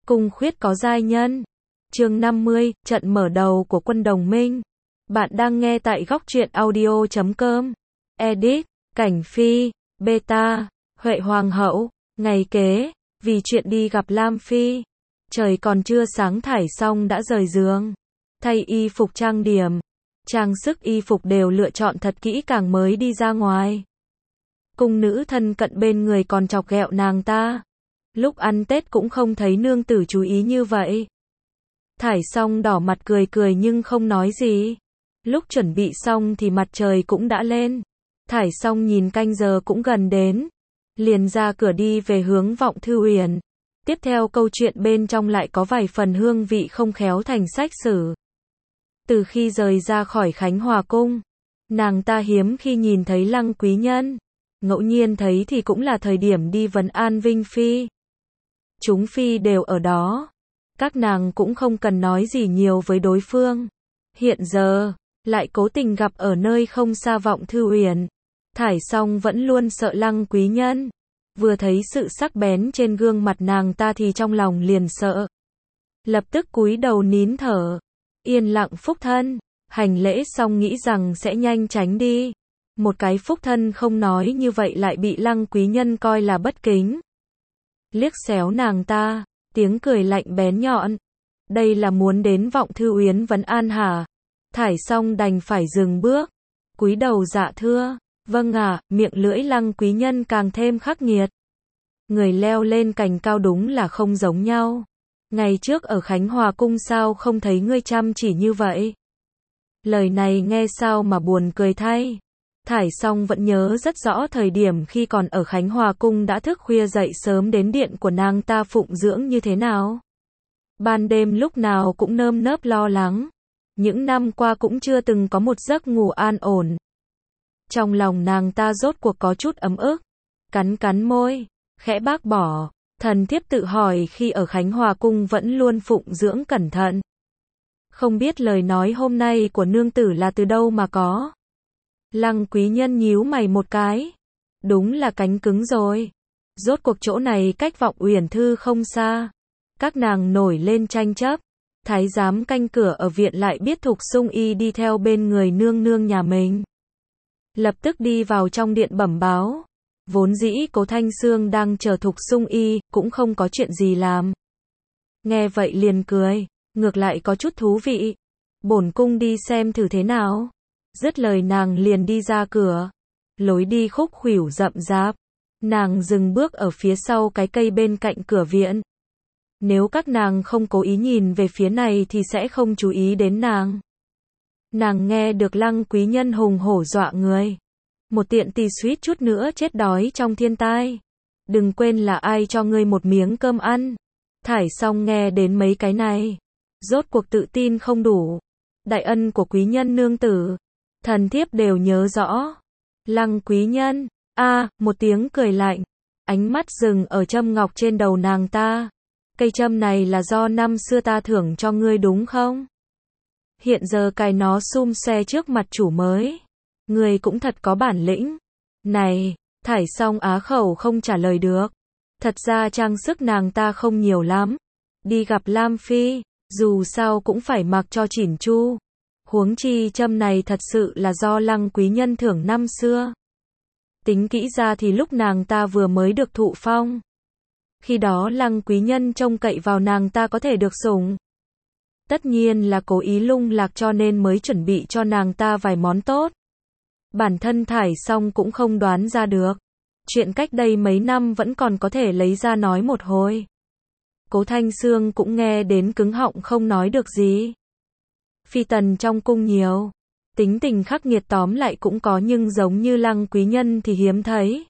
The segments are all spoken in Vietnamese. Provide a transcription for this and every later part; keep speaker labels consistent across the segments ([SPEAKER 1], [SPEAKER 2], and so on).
[SPEAKER 1] Cung khuyết có giai nhân. Chương 50, trận mở đầu của quân đồng minh. Bạn đang nghe tại góc truyện audio.com. Edit, Cảnh Phi, Beta, Huệ Hoàng hậu. Ngày kế, vì chuyện đi gặp Lam Phi. Trời còn chưa sáng Thải Song đã rời giường. Thay y phục trang điểm. Trang sức y phục đều lựa chọn thật kỹ càng mới đi ra ngoài. Cung nữ thân cận bên người còn chọc ghẹo nàng ta. Lúc ăn Tết cũng không thấy nương tử chú ý như vậy. Thải Song đỏ mặt cười cười nhưng không nói gì. Lúc chuẩn bị xong thì mặt trời cũng đã lên. Thải Song nhìn canh giờ cũng gần đến. Liền ra cửa đi về hướng Vọng Thư Uyển. Tiếp theo câu chuyện bên trong lại có vài phần hương vị không khéo thành sách sử. Từ khi rời ra khỏi Khánh Hòa Cung, nàng ta hiếm khi nhìn thấy Lăng Quý Nhân. Ngẫu nhiên thấy thì cũng là thời điểm đi vấn an Vinh Phi. Chúng Phi đều ở đó. Các nàng cũng không cần nói gì nhiều với đối phương. Hiện giờ, lại cố tình gặp ở nơi không xa Vọng Thư Uyển. Thải Song vẫn luôn sợ Lăng Quý Nhân. Vừa thấy sự sắc bén trên gương mặt nàng ta thì trong lòng liền sợ. Lập tức cúi đầu nín thở. Yên lặng phúc thân. Hành lễ xong nghĩ rằng sẽ nhanh tránh đi. Một cái phúc thân không nói như vậy lại bị Lăng Quý Nhân coi là bất kính. Liếc xéo nàng ta, tiếng cười lạnh bén nhọn. Đây là muốn đến Vọng Thư Uyển vấn an hả? Thải Song đành phải dừng bước. Cúi đầu dạ thưa. Vâng ạ, miệng lưỡi Lăng Quý Nhân càng thêm khắc nghiệt. Người leo lên cành cao đúng là không giống nhau. Ngày trước ở Khánh Hòa Cung sao không thấy ngươi chăm chỉ như vậy? Lời này nghe sao mà buồn cười thay. Thải Song vẫn nhớ rất rõ thời điểm khi còn ở Khánh Hòa Cung đã thức khuya dậy sớm đến điện của nàng ta phụng dưỡng như thế nào. Ban đêm lúc nào cũng nơm nớp lo lắng. Những năm qua cũng chưa từng có một giấc ngủ an ổn. Trong lòng nàng ta rốt cuộc có chút ấm ức. Cắn cắn môi, khẽ bác bỏ. Thần thiếp tự hỏi khi ở Khánh Hòa Cung vẫn luôn phụng dưỡng cẩn thận. Không biết lời nói hôm nay của nương tử là từ đâu mà có. Lăng Quý Nhân nhíu mày một cái. Đúng là cánh cứng rồi. Rốt cuộc chỗ này cách Vọng Uyển Thư không xa. Các nàng nổi lên tranh chấp. Thái giám canh cửa ở viện lại biết Thục Sung Y đi theo bên người nương nương nhà mình. Lập tức đi vào trong điện bẩm báo. Vốn dĩ Cố Thanh Sương đang chờ Thục Sung Y, cũng không có chuyện gì làm. Nghe vậy liền cười, ngược lại có chút thú vị. Bổn cung đi xem thử thế nào. Dứt lời nàng liền đi ra cửa. Lối đi khúc khuỷu rậm rạp. Nàng dừng bước ở phía sau cái cây bên cạnh cửa viện. Nếu các nàng không cố ý nhìn về phía này thì sẽ không chú ý đến nàng. Nàng nghe được Lăng Quý Nhân hùng hổ dọa người. Một tiện tỳ suýt chút nữa chết đói trong thiên tai. Đừng quên là ai cho ngươi một miếng cơm ăn. Thải Song nghe đến mấy cái này. Rốt cuộc tự tin không đủ. Đại ân của quý nhân nương tử. Thần thiếp đều nhớ rõ. Lăng Quý Nhân. Một tiếng cười lạnh. Ánh mắt dừng ở châm ngọc trên đầu nàng ta. Cây châm này là do năm xưa ta thưởng cho ngươi đúng không? Hiện giờ cài nó sum xoe trước mặt chủ mới. Ngươi cũng thật có bản lĩnh. Này, Thải Song á khẩu không trả lời được. Thật ra trang sức nàng ta không nhiều lắm. Đi gặp Lam Phi, dù sao cũng phải mặc cho chỉn chu. Huống chi châm này thật sự là do Lăng Quý Nhân thưởng năm xưa. Tính kỹ ra thì lúc nàng ta vừa mới được thụ phong. Khi đó Lăng Quý Nhân trông cậy vào nàng ta có thể được sủng. Tất nhiên là cố ý lung lạc cho nên mới chuẩn bị cho nàng ta vài món tốt. Bản thân Thải Song cũng không đoán ra được. Chuyện cách đây mấy năm vẫn còn có thể lấy ra nói một hồi. Cố Thanh Sương cũng nghe đến cứng họng không nói được gì. Phi tần trong cung nhiều. Tính tình khắc nghiệt tóm lại cũng có nhưng giống như Lăng Quý Nhân thì hiếm thấy.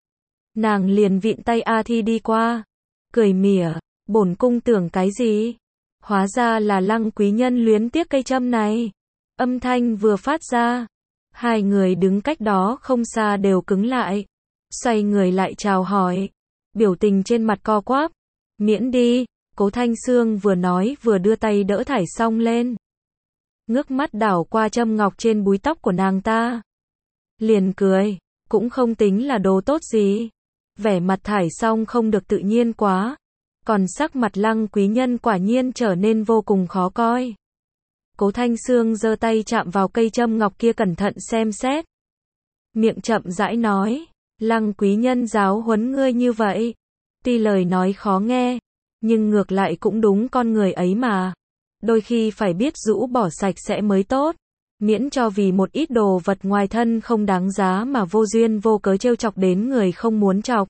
[SPEAKER 1] Nàng liền vịn tay A Thi đi qua. Cười mỉa, bổn cung tưởng cái gì? Hóa ra là Lăng Quý Nhân luyến tiếc cây châm này. Âm thanh vừa phát ra. Hai người đứng cách đó không xa đều cứng lại. Xoay người lại chào hỏi. Biểu tình trên mặt co quắp. Miễn đi, Cố Thanh Sương vừa nói vừa đưa tay đỡ Thải Song lên. Ngước mắt đảo qua châm ngọc trên búi tóc của nàng ta. Liền cười, cũng không tính là đồ tốt gì. Vẻ mặt Thải Song không được tự nhiên quá. Còn sắc mặt Lăng Quý Nhân quả nhiên trở nên vô cùng khó coi. Cố Thanh Sương giơ tay chạm vào cây châm ngọc kia cẩn thận xem xét. Miệng chậm rãi nói, Lăng Quý Nhân giáo huấn ngươi như vậy. Tuy lời nói khó nghe, nhưng ngược lại cũng đúng con người ấy mà. Đôi khi phải biết rũ bỏ sạch sẽ mới tốt. Miễn cho vì một ít đồ vật ngoài thân không đáng giá mà vô duyên vô cớ trêu chọc đến người không muốn chọc.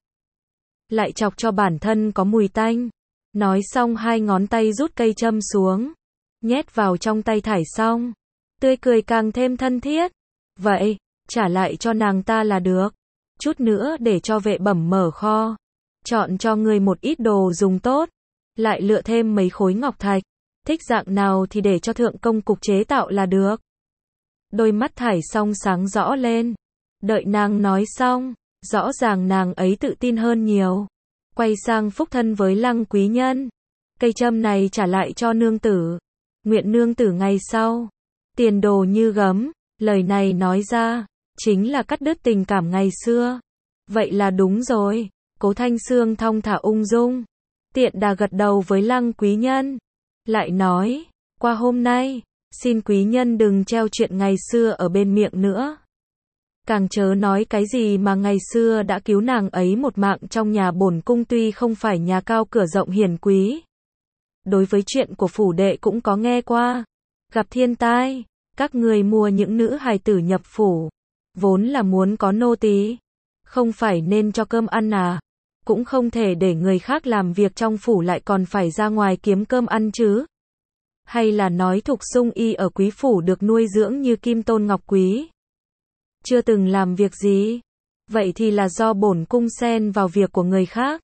[SPEAKER 1] Lại chọc cho bản thân có mùi tanh. Nói xong hai ngón tay rút cây châm xuống. Nhét vào trong tay Thải Song. Tươi cười càng thêm thân thiết. Vậy, trả lại cho nàng ta là được. Chút nữa để cho vệ bẩm mở kho. Chọn cho người một ít đồ dùng tốt. Lại lựa thêm mấy khối ngọc thạch. Thích dạng nào thì để cho thượng công cục chế tạo là được. Đôi mắt Thải Song sáng rõ lên. Đợi nàng nói xong, rõ ràng nàng ấy tự tin hơn nhiều. Quay sang phúc thân với Lăng Quý Nhân. Cây châm này trả lại cho nương tử. Nguyện nương tử ngày sau. Tiền đồ như gấm. Lời này nói ra, chính là cắt đứt tình cảm ngày xưa. Vậy là đúng rồi. Cố Thanh Sương thong thả ung dung. Tiện đà gật đầu với Lăng Quý Nhân. Lại nói, qua hôm nay, xin quý nhân đừng treo chuyện ngày xưa ở bên miệng nữa. Càng chớ nói cái gì mà ngày xưa đã cứu nàng ấy một mạng trong nhà bổn cung tuy không phải nhà cao cửa rộng hiền quý. Đối với chuyện của phủ đệ cũng có nghe qua. Gặp thiên tai, các người mua những nữ hài tử nhập phủ. Vốn là muốn có nô tỳ, không phải nên cho cơm ăn à. Cũng không thể để người khác làm việc trong phủ lại còn phải ra ngoài kiếm cơm ăn chứ. Hay là nói Thục Sung Y ở quý phủ được nuôi dưỡng như kim tôn ngọc quý. Chưa từng làm việc gì. Vậy thì là do bổn cung xen vào việc của người khác.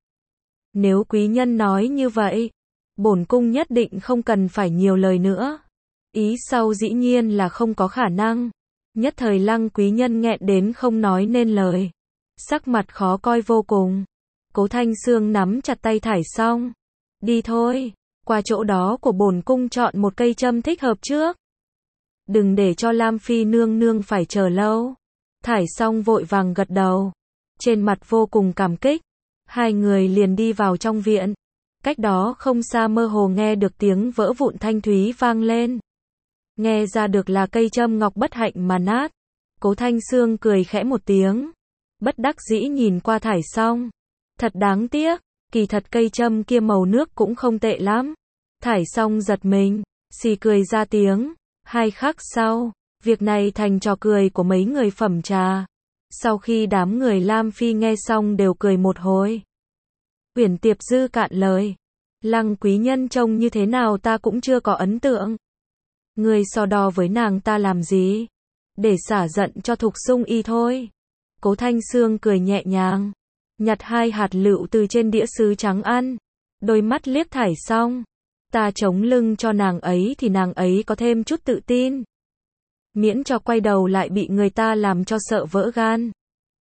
[SPEAKER 1] Nếu quý nhân nói như vậy, bổn cung nhất định không cần phải nhiều lời nữa. Ý sau dĩ nhiên là không có khả năng. Nhất thời Lăng Quý Nhân nghẹn đến không nói nên lời. Sắc mặt khó coi vô cùng. Cố Thanh Sương nắm chặt tay Thải Song. Đi thôi, qua chỗ đó của bổn cung chọn một cây châm thích hợp trước. Đừng để cho Lam Phi nương nương phải chờ lâu. Thải Song vội vàng gật đầu. Trên mặt vô cùng cảm kích. Hai người liền đi vào trong viện. Cách đó không xa mơ hồ nghe được tiếng vỡ vụn thanh thúy vang lên. Nghe ra được là cây châm ngọc bất hạnh mà nát. Cố Thanh Sương cười khẽ một tiếng. Bất đắc dĩ nhìn qua Thải Song. Thật đáng tiếc, kỳ thật cây châm kia màu nước cũng không tệ lắm. Thải Song giật mình, xì cười ra tiếng. 2 khắc sau, việc này thành trò cười của mấy người phẩm trà. Sau khi đám người Lam Phi nghe xong đều cười một hồi. Uyển Tiệp Dư cạn lời. Lăng quý nhân trông như thế nào ta cũng chưa có ấn tượng. Người so đo với nàng ta làm gì? Để xả giận cho Thục Sung Y thôi. Cố Thanh Sương cười nhẹ nhàng. Nhặt 2 hạt lựu từ trên đĩa sứ trắng ăn. Đôi mắt liếc Thải Song. Ta chống lưng cho nàng ấy thì nàng ấy có thêm chút tự tin. Miễn cho quay đầu lại bị người ta làm cho sợ vỡ gan.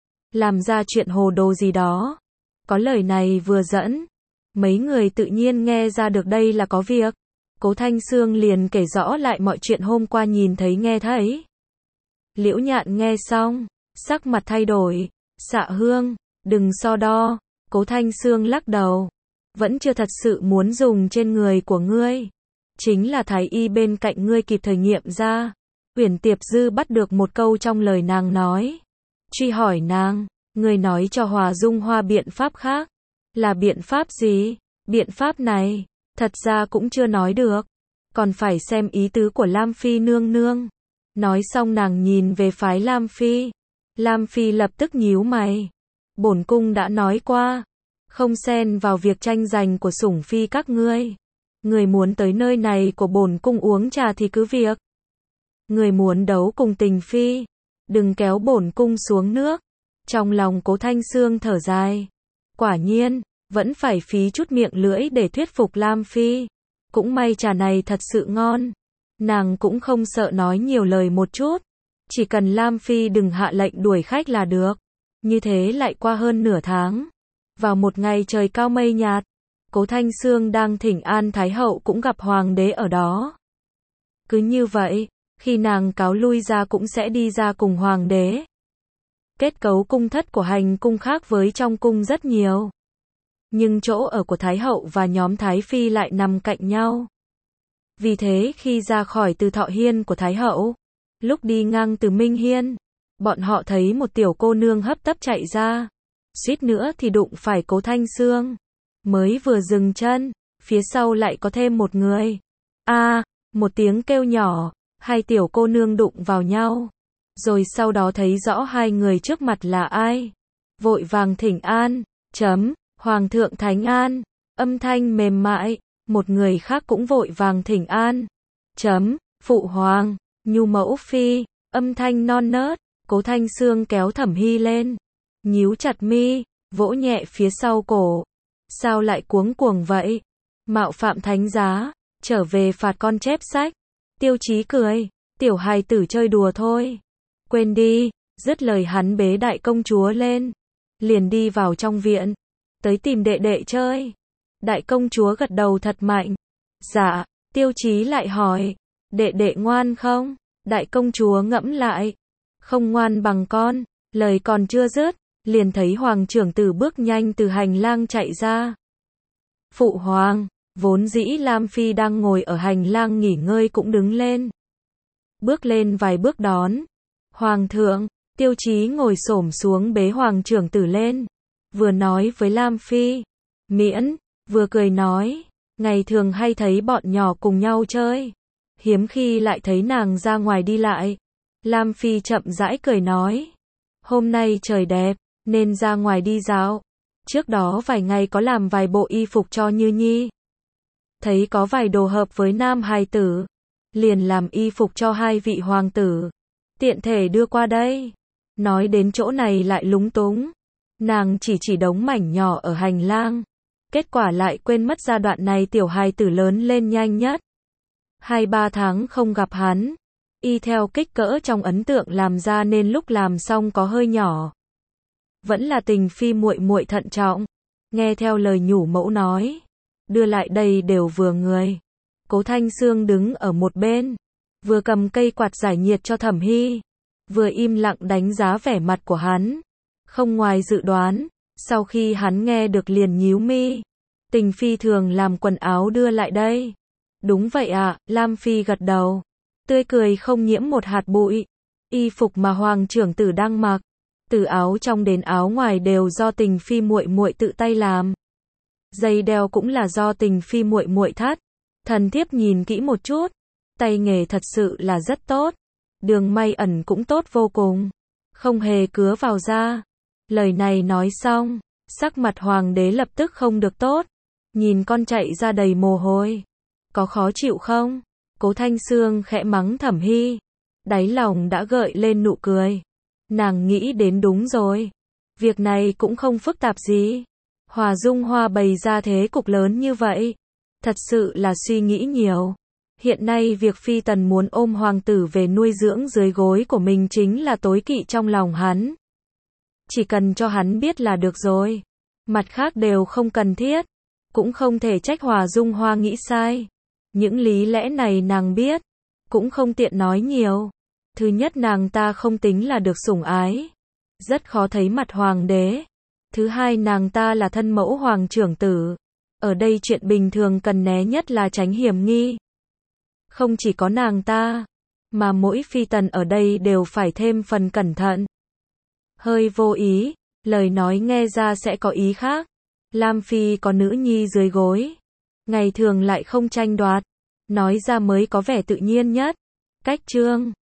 [SPEAKER 1] Làm ra chuyện hồ đồ gì đó. Có lời này vừa dẫn. Mấy người tự nhiên nghe ra được đây là có việc. Cố Thanh Sương liền kể rõ lại mọi chuyện hôm qua nhìn thấy nghe thấy. Liễu Nhạn nghe xong, sắc mặt thay đổi. Dạ Hương, đừng so đo. Cố Thanh Sương lắc đầu. Vẫn chưa thật sự muốn dùng trên người của ngươi. Chính là thái y bên cạnh ngươi kịp thời nghiệm ra. Uyển Tiệp Dư bắt được một câu trong lời nàng nói. Truy hỏi nàng, ngươi nói cho Hòa Dung Hoa biện pháp khác. Là biện pháp gì? Biện pháp này, thật ra cũng chưa nói được. Còn phải xem ý tứ của Lam Phi nương nương. Nói xong nàng nhìn về phái Lam Phi. Lam Phi lập tức nhíu mày. Bổn cung đã nói qua. Không xen vào việc tranh giành của sủng phi các ngươi. Người muốn tới nơi này của bổn cung uống trà thì cứ việc. Người muốn đấu cùng tình phi. Đừng kéo bổn cung xuống nước. Trong lòng Cố Thanh Sương thở dài. Quả nhiên, vẫn phải phí chút miệng lưỡi để thuyết phục Lam Phi. Cũng may trà này thật sự ngon. Nàng cũng không sợ nói nhiều lời một chút. Chỉ cần Lam Phi đừng hạ lệnh đuổi khách là được. Như thế lại qua hơn nửa tháng. Vào một ngày trời cao mây nhạt, Cố Thanh Sương đang thỉnh an Thái Hậu cũng gặp Hoàng đế ở đó. Cứ như vậy, khi nàng cáo lui ra cũng sẽ đi ra cùng Hoàng đế. Kết cấu cung thất của hành cung khác với trong cung rất nhiều. nhưng chỗ ở của Thái hậu và nhóm Thái phi lại nằm cạnh nhau. Vì thế khi ra khỏi Từ Thọ Hiên của Thái hậu, lúc đi ngang Từ Minh Hiên, bọn họ thấy một tiểu cô nương hấp tấp chạy ra, suýt nữa thì đụng phải Cố Thanh Xương. Mới vừa dừng chân, phía sau lại có thêm một người. Một tiếng kêu nhỏ, hai tiểu cô nương đụng vào nhau. Rồi sau đó thấy rõ hai người trước mặt là ai. Vội vàng thỉnh an, Hoàng thượng thánh an, âm thanh mềm mại. Một người khác cũng vội vàng thỉnh an, Phụ hoàng, nhu mẫu phi, âm thanh non nớt. Cố Thanh Xương kéo Thẩm Hy lên, nhíu chặt mi, vỗ nhẹ phía sau cổ. Sao lại cuống cuồng vậy? Mạo phạm thánh giá, trở về phạt con chép sách. Tiêu Chí cười, tiểu hài tử chơi đùa thôi. Quên đi, dứt lời hắn bế đại công chúa lên, liền đi vào trong viện, tới tìm đệ đệ chơi. Đại công chúa gật đầu thật mạnh. Dạ, Tiêu Chí lại hỏi, đệ đệ ngoan không? Đại công chúa ngẫm lại, không ngoan bằng con. Lời còn chưa dứt, liền thấy hoàng trưởng tử bước nhanh từ hành lang chạy ra. Phụ hoàng, vốn dĩ Lam Phi đang ngồi ở hành lang nghỉ ngơi cũng đứng lên. Bước lên vài bước đón. Hoàng thượng, Tiêu Chí ngồi xổm xuống bế hoàng trưởng tử lên. Vừa nói với Lam Phi, miễn, vừa cười nói, ngày thường hay thấy bọn nhỏ cùng nhau chơi. Hiếm khi lại thấy nàng ra ngoài đi lại. Lam Phi chậm rãi cười nói, hôm nay trời đẹp, nên ra ngoài đi dạo. Trước đó vài ngày có làm vài bộ y phục cho Như Nhi. Thấy có vài đồ hợp với nam hài tử, liền làm y phục cho hai vị hoàng tử. Tiện thể đưa qua đây. Nói đến chỗ này lại lúng túng. Nàng chỉ đống mảnh nhỏ ở hành lang. Kết quả lại quên mất giai đoạn này tiểu hài tử lớn lên nhanh nhất. 2-3 tháng không gặp hắn. Y theo kích cỡ trong ấn tượng làm ra nên lúc làm xong có hơi nhỏ. Vẫn là Tình Phi muội muội thận trọng, nghe theo lời nhủ mẫu nói, đưa lại đây đều vừa người. Cố Thanh Xương đứng ở một bên, vừa cầm cây quạt giải nhiệt cho Thẩm Hy, vừa im lặng đánh giá vẻ mặt của hắn. Không ngoài dự đoán, sau khi hắn nghe được liền nhíu mi. Tình Phi thường làm quần áo đưa lại đây. Đúng vậy ạ, Lam Phi gật đầu, tươi cười không nhiễm một hạt bụi. Y phục mà hoàng trưởng tử đang mặc, từ áo trong đến áo ngoài đều do Tình Phi muội muội tự tay làm. Dây đeo cũng là do Tình Phi muội muội thắt. Thần thiếp nhìn kỹ một chút, tay nghề thật sự là rất tốt. Đường may ẩn cũng tốt vô cùng, không hề cứa vào da. Lời này nói xong, sắc mặt hoàng đế lập tức không được tốt, nhìn con chạy ra đầy mồ hôi. Có khó chịu không? Cố Thanh Xương khẽ mắng Thẩm Hy, đáy lòng đã gợi lên nụ cười. Nàng nghĩ đến đúng rồi, việc này cũng không phức tạp gì. Hòa Dung Hoa bày ra thế cục lớn như vậy, thật sự là suy nghĩ nhiều. Hiện nay việc Phi Tần muốn ôm hoàng tử về nuôi dưỡng dưới gối của mình chính là tối kỵ trong lòng hắn. Chỉ cần cho hắn biết là được rồi, mặt khác đều không cần thiết. Cũng không thể trách Hòa Dung Hoa nghĩ sai. Những lý lẽ này nàng biết, cũng không tiện nói nhiều. Thứ nhất, nàng ta không tính là được sủng ái, rất khó thấy mặt hoàng đế. Thứ hai, nàng ta là thân mẫu hoàng trưởng tử. Ở đây chuyện bình thường cần né nhất là tránh hiểm nghi. Không chỉ có nàng ta, mà mỗi phi tần ở đây đều phải thêm phần cẩn thận. Hơi vô ý, lời nói nghe ra sẽ có ý khác. Lam Phi có nữ nhi dưới gối, ngày thường lại không tranh đoạt, nói ra mới có vẻ tự nhiên nhất. Cách Trương